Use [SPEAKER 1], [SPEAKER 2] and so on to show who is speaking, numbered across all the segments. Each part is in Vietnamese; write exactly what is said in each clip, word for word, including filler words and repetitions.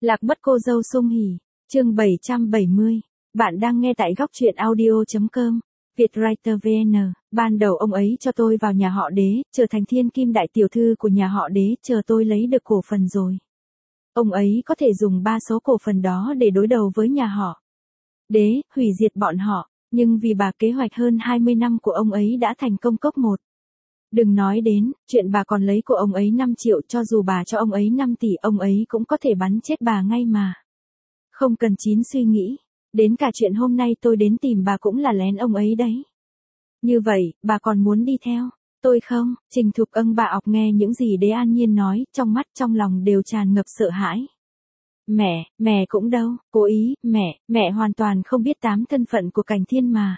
[SPEAKER 1] Lạc mất cô dâu Sung Hỉ, chương bảy trăm bảy mươi. Bạn đang nghe tại góc truyện audio chấm com. Vietwriter vê en. Ban đầu ông ấy cho tôi vào nhà họ Đế, trở thành thiên kim đại tiểu thư của nhà họ Đế, chờ tôi lấy được cổ phần rồi. Ông ấy có thể dùng ba số cổ phần đó để đối đầu với nhà họ Đế, hủy diệt bọn họ, nhưng vì bà kế hoạch hơn hai mươi năm của ông ấy đã thành công cốc một. Đừng nói đến, chuyện bà còn lấy của ông ấy năm triệu, cho dù bà cho ông ấy năm tỷ, ông ấy cũng có thể bắn chết bà ngay mà. Không cần chín suy nghĩ, đến cả chuyện hôm nay tôi đến tìm bà cũng là lén ông ấy đấy. Như vậy, bà còn muốn đi theo tôi không? Trình Thục Ân bà ọc nghe những gì Đế An Nhiên nói, trong mắt trong lòng đều tràn ngập sợ hãi. Mẹ, mẹ cũng đâu, cố ý, mẹ, mẹ hoàn toàn không biết tám thân phận của Cảnh Thiên mà.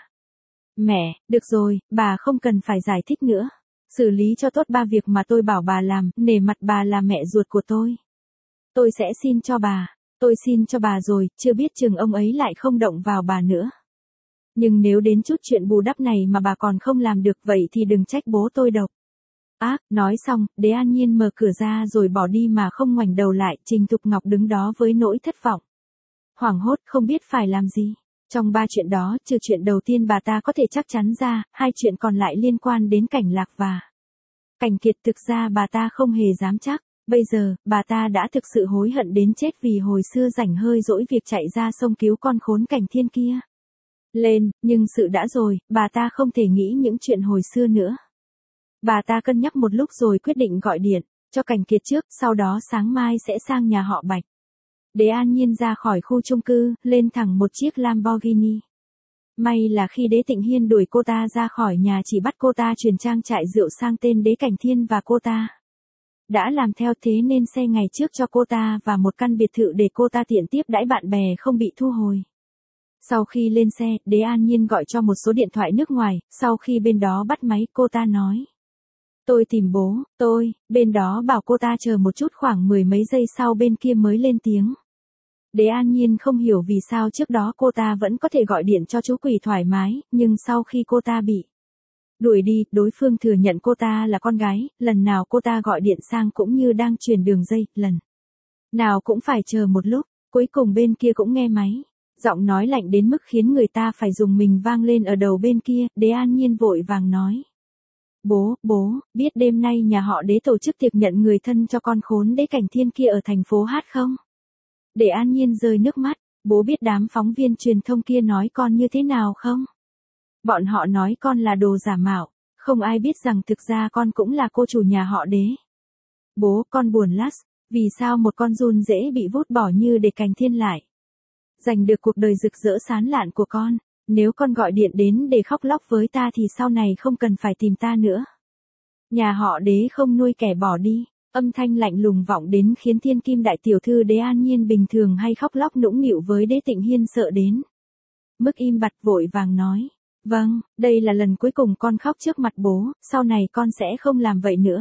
[SPEAKER 1] Mẹ, được rồi, bà không cần phải giải thích nữa. Xử lý cho tốt ba việc mà tôi bảo bà làm, nể mặt bà là mẹ ruột của tôi. Tôi sẽ xin cho bà, tôi xin cho bà rồi, chưa biết chừng ông ấy lại không động vào bà nữa. Nhưng nếu đến chút chuyện bù đắp này mà bà còn không làm được vậy thì đừng trách bố tôi độc ác. Nói xong, Đế An Nhiên mở cửa ra rồi bỏ đi mà không ngoảnh đầu lại. Trình Thục Ngọc đứng đó với nỗi thất vọng, hoảng hốt không biết phải làm gì. Trong ba chuyện đó, trừ chuyện đầu tiên bà ta có thể chắc chắn ra, hai chuyện còn lại liên quan đến Cảnh Lạc và Cảnh Kiệt, thực ra bà ta không hề dám chắc. Bây giờ, bà ta đã thực sự hối hận đến chết vì hồi xưa rảnh hơi dỗi việc chạy ra sông cứu con khốn Cảnh Thiên kia lên, nhưng sự đã rồi, bà ta không thể nghĩ những chuyện hồi xưa nữa. Bà ta cân nhắc một lúc rồi quyết định gọi điện cho Cảnh Kiệt trước, sau đó sáng mai sẽ sang nhà họ Bạch. Đế An Nhiên ra khỏi khu chung cư, lên thẳng một chiếc Lamborghini. May là khi Đế Tịnh Hiên đuổi cô ta ra khỏi nhà chỉ bắt cô ta chuyển trang trại rượu sang tên Đế Cảnh Thiên và cô ta đã làm theo, thế nên xe ngày trước cho cô ta và một căn biệt thự để cô ta tiện tiếp đãi bạn bè không bị thu hồi. Sau khi lên xe, Đế An Nhiên gọi cho một số điện thoại nước ngoài, sau khi bên đó bắt máy, cô ta nói: Tôi tìm bố, tôi, bên đó bảo cô ta chờ một chút, khoảng mười mấy giây sau bên kia mới lên tiếng. Đế An Nhiên không hiểu vì sao trước đó cô ta vẫn có thể gọi điện cho chú quỷ thoải mái, nhưng sau khi cô ta bị đuổi đi, đối phương thừa nhận cô ta là con gái, lần nào cô ta gọi điện sang cũng như đang truyền đường dây, lần nào cũng phải chờ một lúc, cuối cùng bên kia cũng nghe máy. Giọng nói lạnh đến mức khiến người ta phải dùng mình vang lên ở đầu bên kia. Đế An Nhiên vội vàng nói: Bố, bố, biết đêm nay nhà họ Đế tổ chức tiệc nhận người thân cho con khốn Đế Cảnh Thiên kia ở thành phố Hát không? Đế An Nhiên rơi nước mắt. Bố biết đám phóng viên truyền thông kia nói con như thế nào không? Bọn họ nói con là đồ giả mạo, không ai biết rằng thực ra con cũng là cô chủ nhà họ Đế. Bố, con buồn lắm, vì sao một con giun dễ bị vút bỏ như Đế Cảnh Thiên lại giành được cuộc đời rực rỡ sáng lạn của con? Nếu con gọi điện đến để khóc lóc với ta thì sau này không cần phải tìm ta nữa. Nhà họ Đế không nuôi kẻ bỏ đi. Âm thanh lạnh lùng vọng đến khiến thiên kim đại tiểu thư Đế An Nhiên bình thường hay khóc lóc nũng nịu với Đế Tịnh Hiên sợ đến mức im bặt, vội vàng nói: Vâng, đây là lần cuối cùng con khóc trước mặt bố, sau này con sẽ không làm vậy nữa.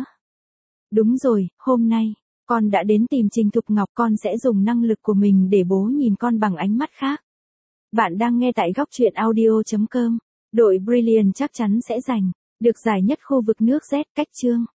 [SPEAKER 1] Đúng rồi, hôm nay con đã đến tìm Trình Thục Ngọc, con sẽ dùng năng lực của mình để bố nhìn con bằng ánh mắt khác. Bạn đang nghe tại góc truyện audio chấm com. Đội Brilliant chắc chắn sẽ giành được giải nhất khu vực nước Z. Cách chương